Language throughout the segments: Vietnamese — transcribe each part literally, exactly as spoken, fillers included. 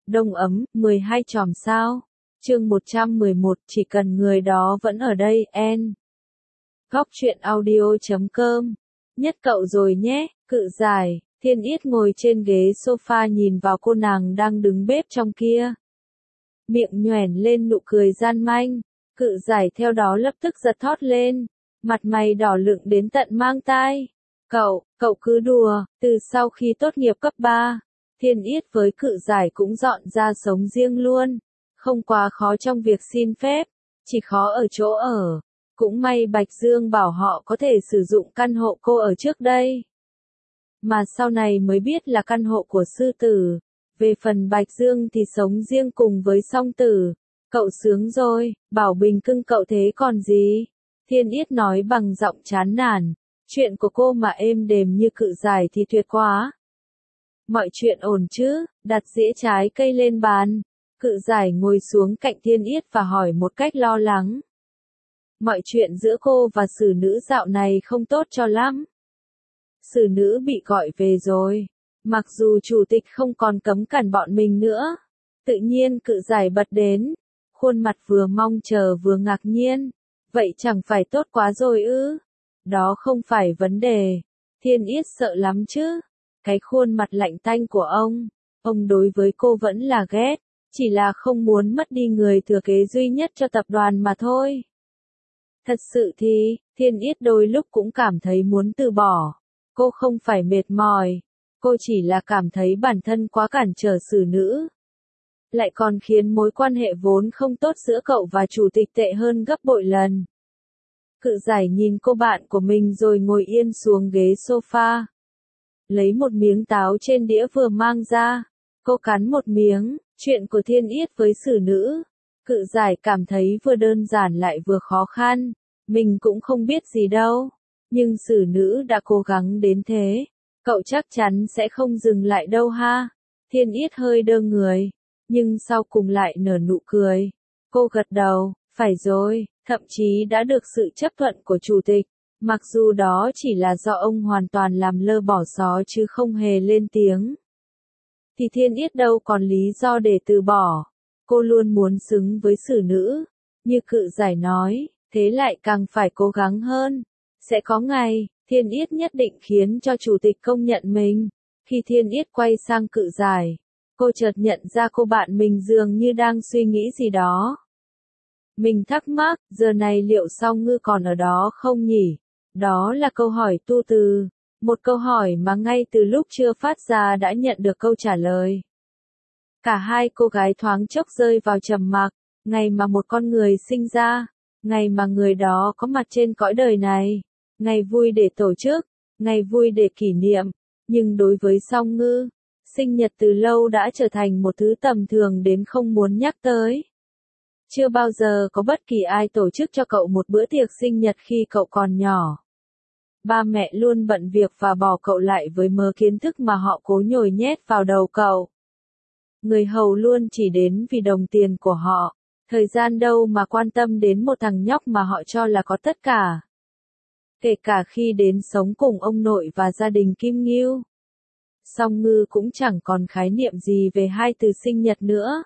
Đông ấm, mười hai chòm sao. Chương một trăm mười một, chỉ cần người đó vẫn ở đây, en. Góc truyện audio chấm com. Nhất cậu rồi nhé, cự giải. Thiên Yết ngồi trên ghế sofa nhìn vào cô nàng đang đứng bếp trong kia. Miệng nhoẻn lên nụ cười gian manh. Cự giải theo đó lập tức giật thót lên. Mặt mày đỏ lựng đến tận mang tai. Cậu, cậu cứ đùa, từ sau khi tốt nghiệp cấp ba, Thiên Yết với cự giải cũng dọn ra sống riêng luôn. Không quá khó trong việc xin phép, chỉ khó ở chỗ ở. Cũng may Bạch Dương bảo họ có thể sử dụng căn hộ cô ở trước đây. Mà sau này mới biết là căn hộ của sư tử. Về phần Bạch Dương thì sống riêng cùng với song tử. Cậu sướng rồi, bảo bình cưng cậu thế còn gì. Thiên Yết nói bằng giọng chán nản. Chuyện của cô mà êm đềm như cự giải thì tuyệt quá. Mọi chuyện ổn chứ, đặt dĩa trái cây lên bàn. Cự giải ngồi xuống cạnh Thiên Yết và hỏi một cách lo lắng. Mọi chuyện giữa cô và xử nữ dạo này không tốt cho lắm. Xử nữ bị gọi về rồi. Mặc dù chủ tịch không còn cấm cản bọn mình nữa. Tự nhiên cự giải bật đến. Khuôn mặt vừa mong chờ vừa ngạc nhiên. Vậy chẳng phải tốt quá rồi ư? Đó không phải vấn đề. Thiên Yết sợ lắm chứ. Cái khuôn mặt lạnh tanh của ông. Ông đối với cô vẫn là ghét. Chỉ là không muốn mất đi người thừa kế duy nhất cho tập đoàn mà thôi. Thật sự thì, Thiên Yết đôi lúc cũng cảm thấy muốn từ bỏ. Cô không phải mệt mỏi. Cô chỉ là cảm thấy bản thân quá cản trở xử nữ. Lại còn khiến mối quan hệ vốn không tốt giữa cậu và chủ tịch tệ hơn gấp bội lần. Cự giải nhìn cô bạn của mình rồi ngồi yên xuống ghế sofa. Lấy một miếng táo trên đĩa vừa mang ra. Cô cắn một miếng. Chuyện của Thiên Yết với xử nữ. Cự giải cảm thấy vừa đơn giản lại vừa khó khăn. Mình cũng không biết gì đâu. Nhưng xử nữ đã cố gắng đến thế. Cậu chắc chắn sẽ không dừng lại đâu ha. Thiên Yết hơi đơ người. Nhưng sau cùng lại nở nụ cười. Cô gật đầu. Phải rồi. Thậm chí đã được sự chấp thuận của chủ tịch. Mặc dù đó chỉ là do ông hoàn toàn làm lơ bỏ xó chứ không hề lên tiếng. Thì Thiên Yết đâu còn lý do để từ bỏ. Cô luôn muốn xứng với xử nữ. Như cự giải nói, thế lại càng phải cố gắng hơn. Sẽ có ngày, Thiên Yết nhất định khiến cho chủ tịch công nhận mình. Khi Thiên Yết quay sang cự giải, cô chợt nhận ra cô bạn mình dường như đang suy nghĩ gì đó. Mình thắc mắc, giờ này liệu Song Ngư còn ở đó không nhỉ? Đó là câu hỏi tu từ. Một câu hỏi mà ngay từ lúc chưa phát ra đã nhận được câu trả lời. Cả hai cô gái thoáng chốc rơi vào trầm mặc. Ngày mà một con người sinh ra. Ngày mà người đó có mặt trên cõi đời này. Ngày vui để tổ chức. Ngày vui để kỷ niệm. Nhưng đối với Song Ngư, sinh nhật từ lâu đã trở thành một thứ tầm thường đến không muốn nhắc tới. Chưa bao giờ có bất kỳ ai tổ chức cho cậu một bữa tiệc sinh nhật khi cậu còn nhỏ. Ba mẹ luôn bận việc và bỏ cậu lại với mớ kiến thức mà họ cố nhồi nhét vào đầu cậu. Người hầu luôn chỉ đến vì đồng tiền của họ, thời gian đâu mà quan tâm đến một thằng nhóc mà họ cho là có tất cả. Kể cả khi đến sống cùng ông nội và gia đình Kim Ngưu. Song Ngư cũng chẳng còn khái niệm gì về hai từ sinh nhật nữa.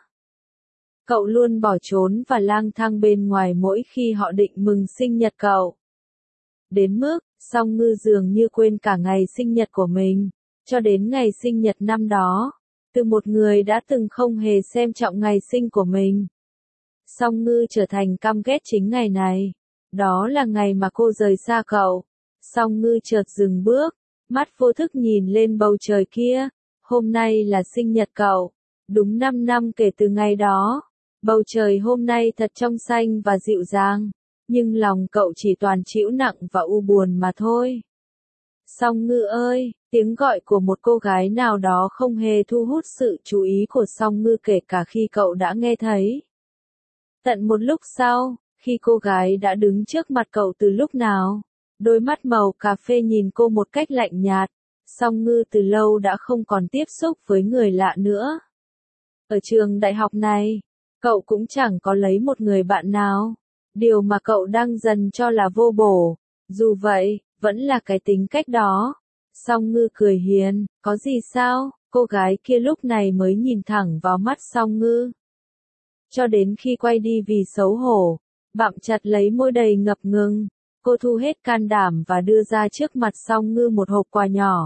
Cậu luôn bỏ trốn và lang thang bên ngoài mỗi khi họ định mừng sinh nhật cậu. Đến mức, Song Ngư dường như quên cả ngày sinh nhật của mình, cho đến ngày sinh nhật năm đó, từ một người đã từng không hề xem trọng ngày sinh của mình. Song Ngư trở thành căm ghét chính ngày này. Đó là ngày mà cô rời xa cậu. Song Ngư chợt dừng bước, mắt vô thức nhìn lên bầu trời kia. Hôm nay là sinh nhật cậu. Đúng năm năm kể từ ngày đó. Bầu trời hôm nay thật trong xanh và dịu dàng. Nhưng lòng cậu chỉ toàn trĩu nặng và u buồn mà thôi. Song Ngư ơi, tiếng gọi của một cô gái nào đó không hề thu hút sự chú ý của Song Ngư kể cả khi cậu đã nghe thấy. Tận một lúc sau, khi cô gái đã đứng trước mặt cậu từ lúc nào, đôi mắt màu cà phê nhìn cô một cách lạnh nhạt. Song Ngư từ lâu đã không còn tiếp xúc với người lạ nữa. Ở trường đại học này, cậu cũng chẳng có lấy một người bạn nào. Điều mà cậu đang dần cho là vô bổ. Dù vậy, vẫn là cái tính cách đó. Song Ngư cười hiền, có gì sao, Cô gái kia lúc này mới nhìn thẳng vào mắt Song Ngư. Cho đến khi quay đi vì xấu hổ, bặm chặt lấy môi đầy ngập ngừng, cô thu hết can đảm và đưa ra trước mặt Song Ngư một hộp quà nhỏ.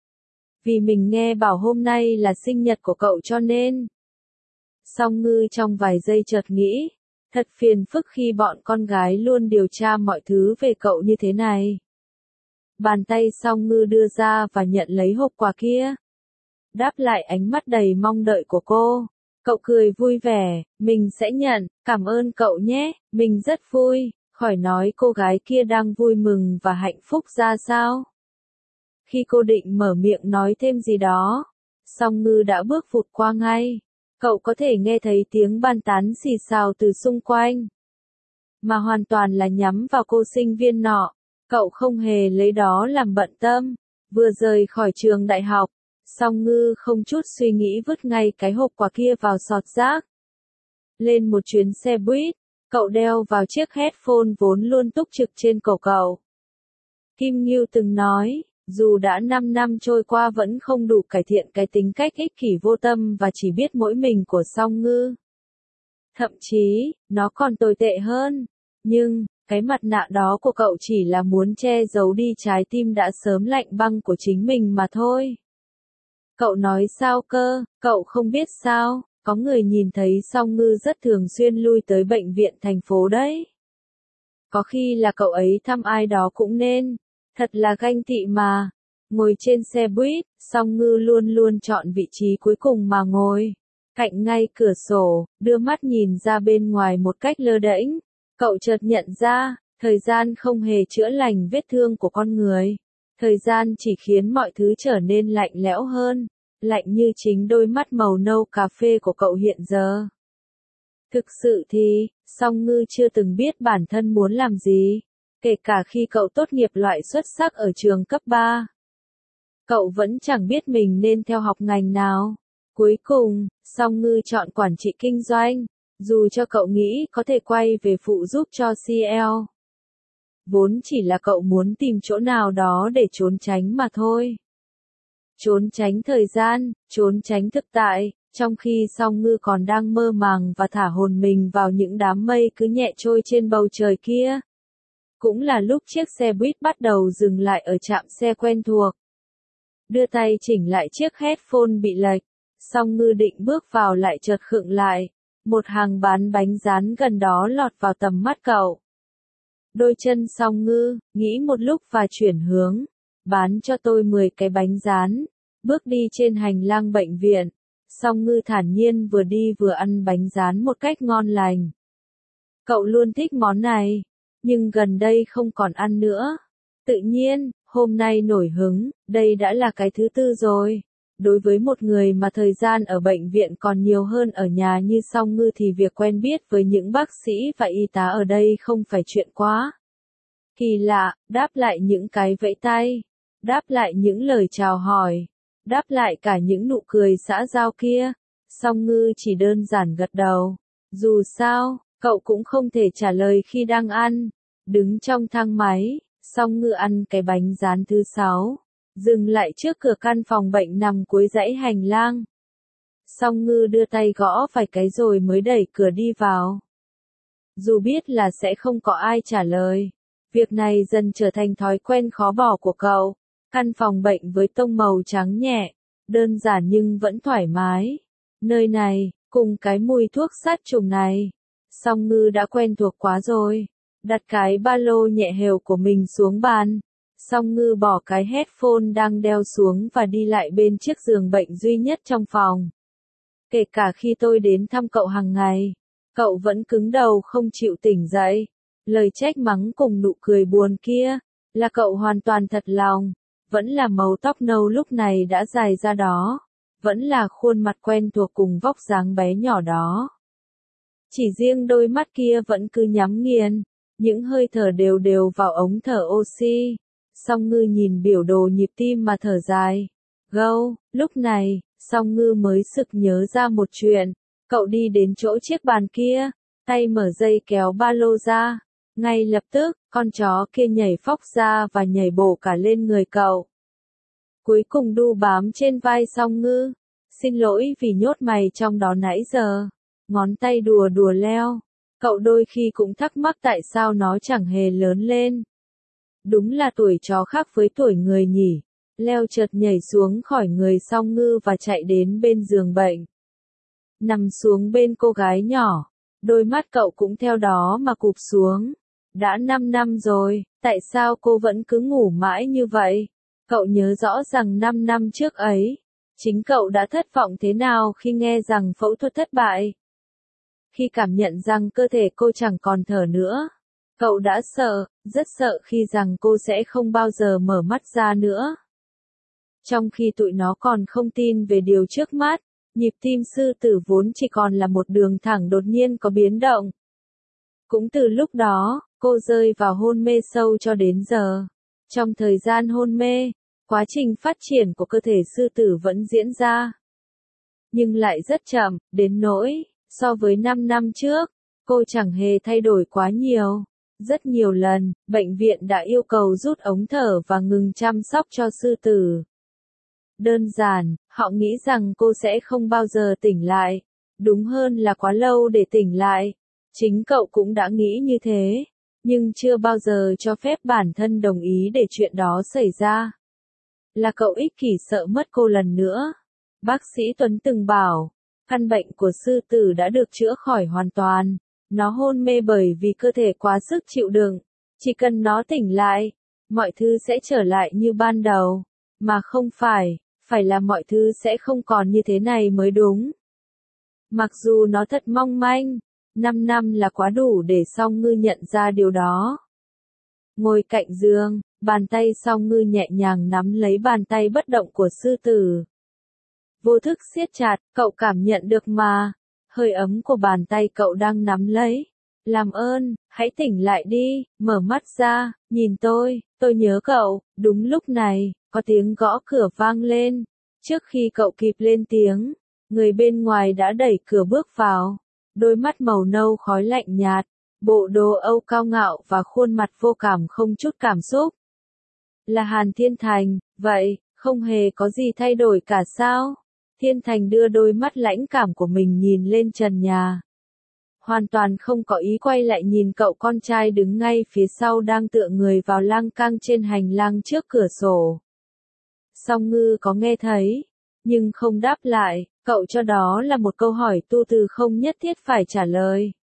Vì mình nghe bảo hôm nay là sinh nhật của cậu cho nên. Song Ngư trong vài giây chợt nghĩ, thật phiền phức khi bọn con gái luôn điều tra mọi thứ về cậu như thế này. Bàn tay Song Ngư đưa ra và nhận lấy hộp quà kia. Đáp lại ánh mắt đầy mong đợi của cô. Cậu cười vui vẻ, mình sẽ nhận, cảm ơn cậu nhé, mình rất vui, khỏi nói cô gái kia đang vui mừng và hạnh phúc ra sao. Khi cô định mở miệng nói thêm gì đó, Song Ngư đã bước vụt qua ngay. Cậu có thể nghe thấy tiếng bàn tán xì xào từ xung quanh. Mà hoàn toàn là nhắm vào cô sinh viên nọ. Cậu không hề lấy đó làm bận tâm. Vừa rời khỏi trường đại học, Song Ngư không chút suy nghĩ vứt ngay cái hộp quà kia vào sọt rác. Lên một chuyến xe buýt, cậu đeo vào chiếc headphone vốn luôn túc trực trên cổ cậu. Kim Ngưu từng nói, dù đã năm năm trôi qua vẫn không đủ cải thiện cái tính cách ích kỷ vô tâm và chỉ biết mỗi mình của Song Ngư. Thậm chí, nó còn tồi tệ hơn. Nhưng, cái mặt nạ đó của cậu chỉ là muốn che giấu đi trái tim đã sớm lạnh băng của chính mình mà thôi. Cậu nói sao cơ, cậu không biết sao, có người nhìn thấy Song Ngư rất thường xuyên lui tới bệnh viện thành phố đấy. Có khi là cậu ấy thăm ai đó cũng nên, thật là ganh tị mà. Ngồi trên xe buýt, Song Ngư luôn luôn chọn vị trí cuối cùng mà ngồi. Cạnh ngay cửa sổ, đưa mắt nhìn ra bên ngoài một cách lơ đễnh. Cậu chợt nhận ra, thời gian không hề chữa lành vết thương của con người. Thời gian chỉ khiến mọi thứ trở nên lạnh lẽo hơn, lạnh như chính đôi mắt màu nâu cà phê của cậu hiện giờ. Thực sự thì, Song Ngư chưa từng biết bản thân muốn làm gì, kể cả khi cậu tốt nghiệp loại xuất sắc ở trường cấp ba. Cậu vẫn chẳng biết mình nên theo học ngành nào. Cuối cùng, Song Ngư chọn quản trị kinh doanh, dù cho cậu nghĩ có thể quay về phụ giúp cho xê lờ. Vốn chỉ là cậu muốn tìm chỗ nào đó để trốn tránh mà thôi. Trốn tránh thời gian, trốn tránh thực tại, trong khi Song Ngư còn đang mơ màng và thả hồn mình vào những đám mây cứ nhẹ trôi trên bầu trời kia. Cũng là lúc chiếc xe buýt bắt đầu dừng lại ở trạm xe quen thuộc. Đưa tay chỉnh lại chiếc headphone bị lệch, Song Ngư định bước vào lại chợt khựng lại. Một hàng bán bánh rán gần đó lọt vào tầm mắt cậu. Đôi chân Song Ngư, nghĩ một lúc và chuyển hướng. Bán cho tôi mười cái bánh rán. Bước đi trên hành lang bệnh viện. Song Ngư thản nhiên vừa đi vừa ăn bánh rán một cách ngon lành. Cậu luôn thích món này, nhưng gần đây không còn ăn nữa. Tự nhiên, hôm nay nổi hứng, đây đã là cái thứ tư rồi. Đối với một người mà thời gian ở bệnh viện còn nhiều hơn ở nhà như Song Ngư thì việc quen biết với những bác sĩ và y tá ở đây không phải chuyện quá kỳ lạ, đáp lại những cái vẫy tay, đáp lại những lời chào hỏi, đáp lại cả những nụ cười xã giao kia. Song Ngư chỉ đơn giản gật đầu. Dù sao, cậu cũng không thể trả lời khi đang ăn. Đứng trong thang máy, Song Ngư ăn cái bánh rán thứ sáu. Dừng lại trước cửa căn phòng bệnh nằm cuối dãy hành lang. Song Ngư đưa tay gõ vài cái rồi mới đẩy cửa đi vào. Dù biết là sẽ không có ai trả lời, việc này dần trở thành thói quen khó bỏ của cậu. Căn phòng bệnh với tông màu trắng nhẹ, đơn giản nhưng vẫn thoải mái. Nơi này, cùng cái mùi thuốc sát trùng này, Song Ngư đã quen thuộc quá rồi. Đặt cái ba lô nhẹ hều của mình xuống bàn. Song Ngư bỏ cái headphone đang đeo xuống và đi lại bên chiếc giường bệnh duy nhất trong phòng. Kể cả khi tôi đến thăm cậu hàng ngày, cậu vẫn cứng đầu không chịu tỉnh dậy. Lời trách mắng cùng nụ cười buồn kia, là cậu hoàn toàn thật lòng. Vẫn là màu tóc nâu lúc này đã dài ra đó. Vẫn là khuôn mặt quen thuộc cùng vóc dáng bé nhỏ đó. Chỉ riêng đôi mắt kia vẫn cứ nhắm nghiền, những hơi thở đều đều vào ống thở oxy. Song Ngư nhìn biểu đồ nhịp tim mà thở dài. Gâu, lúc này, Song Ngư mới sực nhớ ra một chuyện. Cậu đi đến chỗ chiếc bàn kia, tay mở dây kéo ba lô ra. Ngay lập tức, con chó kia nhảy phóc ra và nhảy bổ cả lên người cậu. Cuối cùng đu bám trên vai Song Ngư. Xin lỗi vì nhốt mày trong đó nãy giờ. Ngón tay đùa đùa leo. Cậu đôi khi cũng thắc mắc tại sao nó chẳng hề lớn lên. Đúng là tuổi chó khác với tuổi người nhỉ. Leo chợt nhảy xuống khỏi người Song Ngư và chạy đến bên giường bệnh. Nằm xuống bên cô gái nhỏ. Đôi mắt cậu cũng theo đó mà cụp xuống. Đã năm năm rồi, tại sao cô vẫn cứ ngủ mãi như vậy? Cậu nhớ rõ rằng năm năm trước ấy, chính cậu đã thất vọng thế nào khi nghe rằng phẫu thuật thất bại. Khi cảm nhận rằng cơ thể cô chẳng còn thở nữa, cậu đã sợ, rất sợ khi rằng cô sẽ không bao giờ mở mắt ra nữa. Trong khi tụi nó còn không tin về điều trước mắt, nhịp tim sư tử vốn chỉ còn là một đường thẳng đột nhiên có biến động. Cũng từ lúc đó, cô rơi vào hôn mê sâu cho đến giờ. Trong thời gian hôn mê, quá trình phát triển của cơ thể sư tử vẫn diễn ra. Nhưng lại rất chậm, đến nỗi, so với năm năm trước, cô chẳng hề thay đổi quá nhiều. Rất nhiều lần, bệnh viện đã yêu cầu rút ống thở và ngừng chăm sóc cho sư tử. Đơn giản, họ nghĩ rằng cô sẽ không bao giờ tỉnh lại. Đúng hơn là quá lâu để tỉnh lại. Chính cậu cũng đã nghĩ như thế, nhưng chưa bao giờ cho phép bản thân đồng ý để chuyện đó xảy ra. Là cậu ích kỷ sợ mất cô lần nữa. Bác sĩ Tuấn từng bảo, căn bệnh của sư tử đã được chữa khỏi hoàn toàn. Nó hôn mê bởi vì cơ thể quá sức chịu đựng. Chỉ cần nó tỉnh lại, mọi thứ sẽ trở lại như ban đầu. Mà không phải, phải là mọi thứ sẽ không còn như thế này mới đúng. Mặc dù nó thật mong manh, năm năm là quá đủ để Song Ngư nhận ra điều đó. Ngồi cạnh giường, bàn tay Song Ngư nhẹ nhàng nắm lấy bàn tay bất động của sư tử. Vô thức siết chặt, cậu cảm nhận được mà. Hơi ấm của bàn tay cậu đang nắm lấy. Làm ơn, hãy tỉnh lại đi, mở mắt ra, nhìn tôi, tôi nhớ cậu. Đúng lúc này, có tiếng gõ cửa vang lên. Trước khi cậu kịp lên tiếng, người bên ngoài đã đẩy cửa bước vào. Đôi mắt màu nâu khói lạnh nhạt, bộ đồ Âu cao ngạo và khuôn mặt vô cảm không chút cảm xúc. Là Hàn Thiên Thành, vậy, không hề có gì thay đổi cả sao? Thiên Thành đưa đôi mắt lãnh cảm của mình nhìn lên trần nhà. Hoàn toàn không có ý quay lại nhìn cậu con trai đứng ngay phía sau đang tựa người vào lang cang trên hành lang trước cửa sổ. Song Ngư có nghe thấy, nhưng không đáp lại, cậu cho đó là một câu hỏi tu từ không nhất thiết phải trả lời.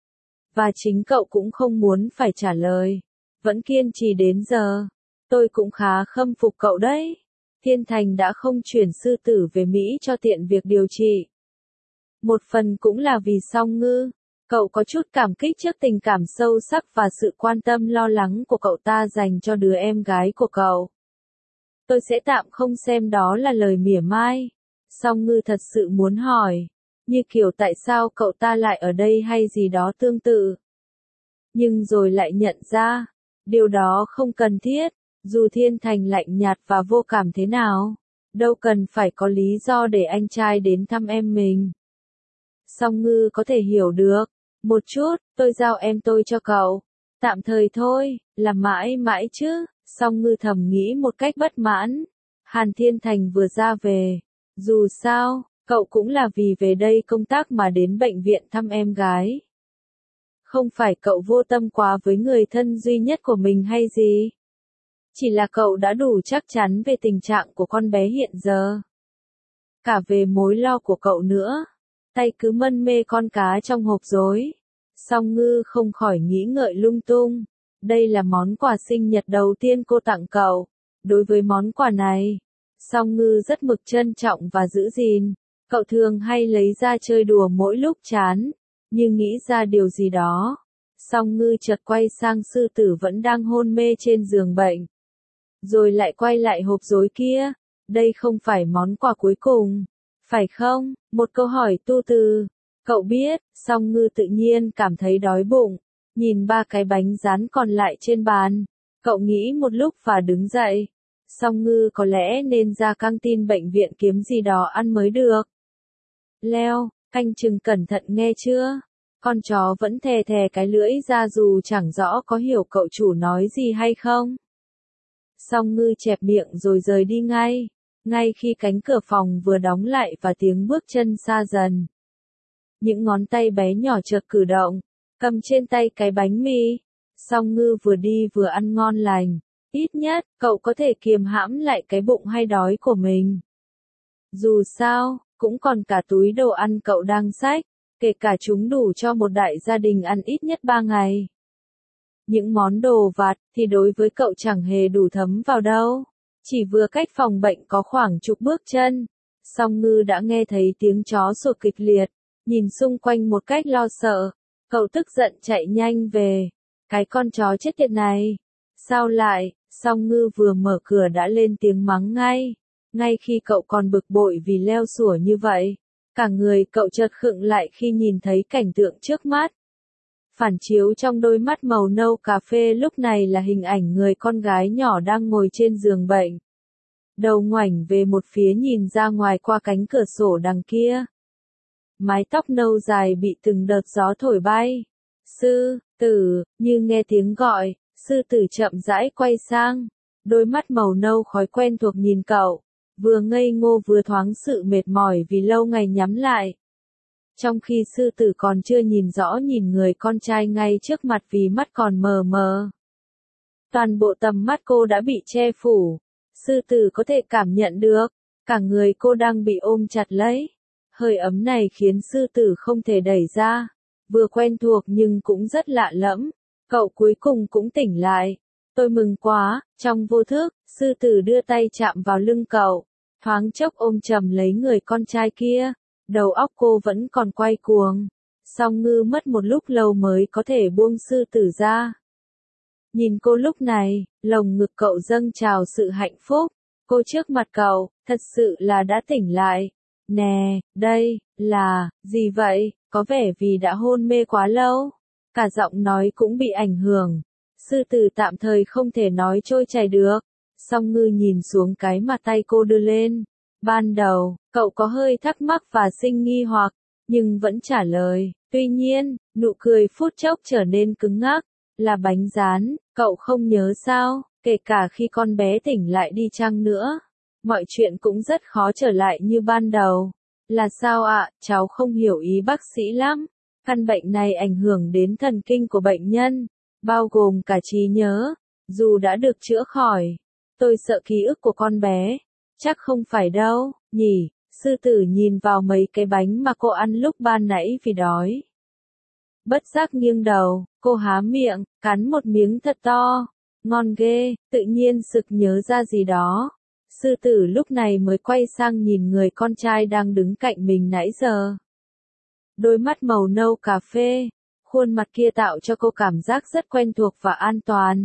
Và chính cậu cũng không muốn phải trả lời. Vẫn kiên trì đến giờ. Tôi cũng khá khâm phục cậu đấy. Thiên Thành đã không chuyển sư tử về Mỹ cho tiện việc điều trị. Một phần cũng là vì Song Ngư. Cậu có chút cảm kích trước tình cảm sâu sắc và sự quan tâm lo lắng của cậu ta dành cho đứa em gái của cậu. Tôi sẽ tạm không xem đó là lời mỉa mai. Song Ngư thật sự muốn hỏi, như kiểu tại sao cậu ta lại ở đây hay gì đó tương tự. Nhưng rồi lại nhận ra, điều đó không cần thiết, dù Thiên Thành lạnh nhạt và vô cảm thế nào, đâu cần phải có lý do để anh trai đến thăm em mình. Song Ngư có thể hiểu được, một chút, tôi giao em tôi cho cậu, tạm thời thôi, là mãi mãi chứ, Song Ngư thầm nghĩ một cách bất mãn. Hàn Thiên Thành vừa ra về, dù sao, cậu cũng là vì về đây công tác mà đến bệnh viện thăm em gái. Không phải cậu vô tâm quá với người thân duy nhất của mình hay gì? Chỉ là cậu đã đủ chắc chắn về tình trạng của con bé hiện giờ. Cả về mối lo của cậu nữa. Tay cứ mân mê con cá trong hộp rối. Song Ngư không khỏi nghĩ ngợi lung tung. Đây là món quà sinh nhật đầu tiên cô tặng cậu. Đối với món quà này, Song Ngư rất mực trân trọng và giữ gìn. Cậu thường hay lấy ra chơi đùa mỗi lúc chán. Nhưng nghĩ ra điều gì đó. Song Ngư chợt quay sang sư tử vẫn đang hôn mê trên giường bệnh. Rồi lại quay lại hộp rối kia. Đây không phải món quà cuối cùng. Phải không? Một câu hỏi tu từ. Cậu biết, Song Ngư tự nhiên cảm thấy đói bụng. Nhìn ba cái bánh rán còn lại trên bàn. Cậu nghĩ một lúc và đứng dậy. Song Ngư có lẽ nên ra căng tin bệnh viện kiếm gì đó ăn mới được. Leo, canh chừng cẩn thận nghe chưa? Con chó vẫn thè thè cái lưỡi ra dù chẳng rõ có hiểu cậu chủ nói gì hay không. Song Ngư chẹp miệng rồi rời đi ngay. Ngay khi cánh cửa phòng vừa đóng lại và tiếng bước chân xa dần. Những ngón tay bé nhỏ chợt cử động, cầm trên tay cái bánh mì. Song Ngư vừa đi vừa ăn ngon lành. Ít nhất, cậu có thể kiềm hãm lại cái bụng hay đói của mình. Dù sao, cũng còn cả túi đồ ăn cậu đang xách, kể cả chúng đủ cho một đại gia đình ăn ít nhất ba ngày. Những món đồ vặt thì đối với cậu chẳng hề đủ thấm vào đâu. Chỉ vừa cách phòng bệnh có khoảng chục bước chân, Song Ngư đã nghe thấy tiếng chó sủa kịch liệt, nhìn xung quanh một cách lo sợ. Cậu tức giận chạy nhanh về. Cái con chó chết tiệt này. Sao lại? Song Ngư vừa mở cửa đã lên tiếng mắng ngay. Ngay khi cậu còn bực bội vì leo sủa như vậy, cả người cậu chợt khựng lại khi nhìn thấy cảnh tượng trước mắt. Phản chiếu trong đôi mắt màu nâu cà phê lúc này là hình ảnh người con gái nhỏ đang ngồi trên giường bệnh. Đầu ngoảnh về một phía nhìn ra ngoài qua cánh cửa sổ đằng kia. Mái tóc nâu dài bị từng đợt gió thổi bay. Sư tử, như nghe tiếng gọi, sư tử chậm rãi quay sang. Đôi mắt màu nâu khói quen thuộc nhìn cậu, vừa ngây ngô vừa thoáng sự mệt mỏi vì lâu ngày nhắm lại. Trong khi sư tử còn chưa nhìn rõ nhìn người con trai ngay trước mặt vì mắt còn mờ mờ. Toàn bộ tầm mắt cô đã bị che phủ. Sư tử có thể cảm nhận được, cả người cô đang bị ôm chặt lấy. Hơi ấm này khiến sư tử không thể đẩy ra. Vừa quen thuộc nhưng cũng rất lạ lẫm. Cậu cuối cùng cũng tỉnh lại. Tôi mừng quá, trong vô thức, sư tử đưa tay chạm vào lưng cậu. Thoáng chốc ôm chầm lấy người con trai kia. Đầu óc cô vẫn còn quay cuồng. Song Ngư mất một lúc lâu mới có thể buông sư tử ra. Nhìn cô lúc này, lồng ngực cậu dâng trào sự hạnh phúc. Cô trước mặt cậu, thật sự là đã tỉnh lại. Nè, đây, là, gì vậy, có vẻ vì đã hôn mê quá lâu. Cả giọng nói cũng bị ảnh hưởng. Sư tử tạm thời không thể nói trôi chảy được. Song Ngư nhìn xuống cái mà tay cô đưa lên. Ban đầu, cậu có hơi thắc mắc và sinh nghi hoặc, nhưng vẫn trả lời. Tuy nhiên, nụ cười phút chốc trở nên cứng ngắc. Là bánh rán, cậu không nhớ sao, kể cả khi con bé tỉnh lại đi chăng nữa. Mọi chuyện cũng rất khó trở lại như ban đầu. Là sao ạ, cháu không hiểu ý bác sĩ lắm. Căn bệnh này ảnh hưởng đến thần kinh của bệnh nhân, bao gồm cả trí nhớ. Dù đã được chữa khỏi, tôi sợ ký ức của con bé. Chắc không phải đâu, nhỉ. Sư tử nhìn vào mấy cái bánh mà cô ăn lúc ban nãy vì đói. Bất giác nghiêng đầu, cô há miệng, cắn một miếng thật to. Ngon ghê, tự nhiên sực nhớ ra gì đó. Sư tử lúc này mới quay sang nhìn người con trai đang đứng cạnh mình nãy giờ. Đôi mắt màu nâu cà phê, khuôn mặt kia tạo cho cô cảm giác rất quen thuộc và an toàn.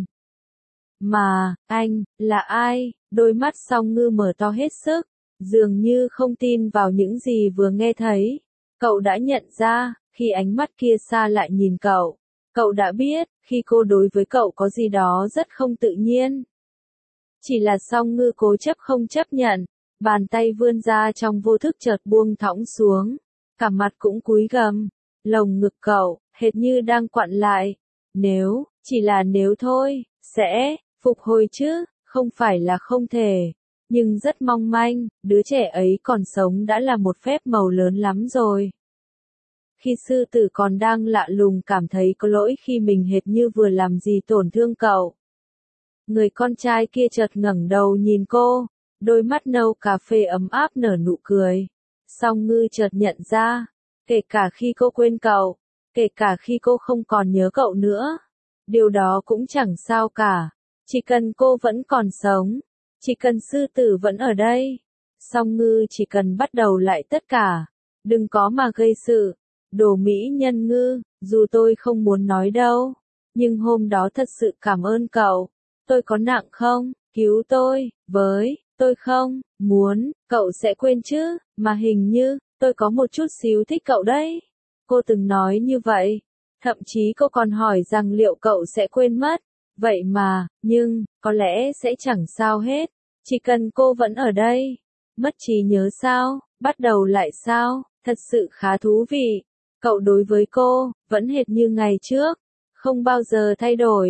Mà, anh, là ai? Đôi mắt Song Ngư mở to hết sức, dường như không tin vào những gì vừa nghe thấy. Cậu đã nhận ra, khi ánh mắt kia xa lại nhìn cậu, cậu đã biết, khi cô đối với cậu có gì đó rất không tự nhiên. Chỉ là Song Ngư cố chấp không chấp nhận, bàn tay vươn ra trong vô thức chợt buông thõng xuống, cả mặt cũng cúi gằm, lồng ngực cậu, hệt như đang quặn lại. Nếu, chỉ là nếu thôi, sẽ, phục hồi chứ, không phải là không thể. Nhưng rất mong manh, đứa trẻ ấy còn sống đã là một phép màu lớn lắm rồi. Khi sư tử còn đang lạ lùng cảm thấy có lỗi khi mình hệt như vừa làm gì tổn thương cậu. Người con trai kia chợt ngẩng đầu nhìn cô, đôi mắt nâu cà phê ấm áp nở nụ cười. Song Ngư chợt nhận ra, kể cả khi cô quên cậu, kể cả khi cô không còn nhớ cậu nữa, điều đó cũng chẳng sao cả. Chỉ cần cô vẫn còn sống, chỉ cần sư tử vẫn ở đây, Song Ngư chỉ cần bắt đầu lại tất cả. Đừng có mà gây sự. Đồ mỹ nhân Ngư, dù tôi không muốn nói đâu, nhưng hôm đó thật sự cảm ơn cậu. Tôi có nặng không? Cứu tôi, với, tôi không, muốn, cậu sẽ quên chứ, mà hình như, tôi có một chút xíu thích cậu đấy. Cô từng nói như vậy, thậm chí cô còn hỏi rằng liệu cậu sẽ quên mất. Vậy mà, nhưng, có lẽ sẽ chẳng sao hết, chỉ cần cô vẫn ở đây. Mất trí nhớ sao, bắt đầu lại sao, thật sự khá thú vị. Cậu đối với cô, vẫn hệt như ngày trước, không bao giờ thay đổi.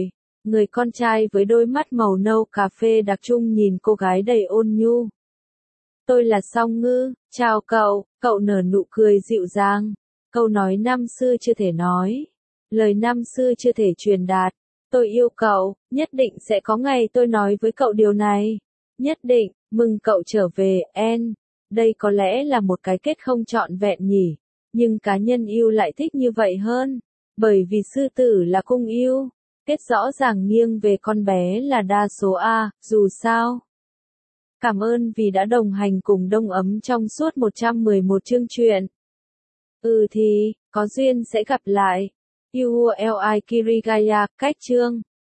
Người con trai với đôi mắt màu nâu cà phê đặc trưng nhìn cô gái đầy ôn nhu. Tôi là Song Ngư, chào cậu, cậu nở nụ cười dịu dàng. Câu nói năm xưa chưa thể nói. Lời năm xưa chưa thể truyền đạt. Tôi yêu cậu, nhất định sẽ có ngày tôi nói với cậu điều này. Nhất định, mừng cậu trở về, Anne. Đây có lẽ là một cái kết không trọn vẹn nhỉ. Nhưng cá nhân yêu lại thích như vậy hơn. Bởi vì sư tử là cung yêu. Kết rõ ràng nghiêng về con bé là đa số A, dù sao. Cảm ơn vì đã đồng hành cùng Đông Ấm trong suốt một trăm mười một chương truyện. Ừ thì, có duyên sẽ gặp lại. u lờ i Kirigaya, cách chương.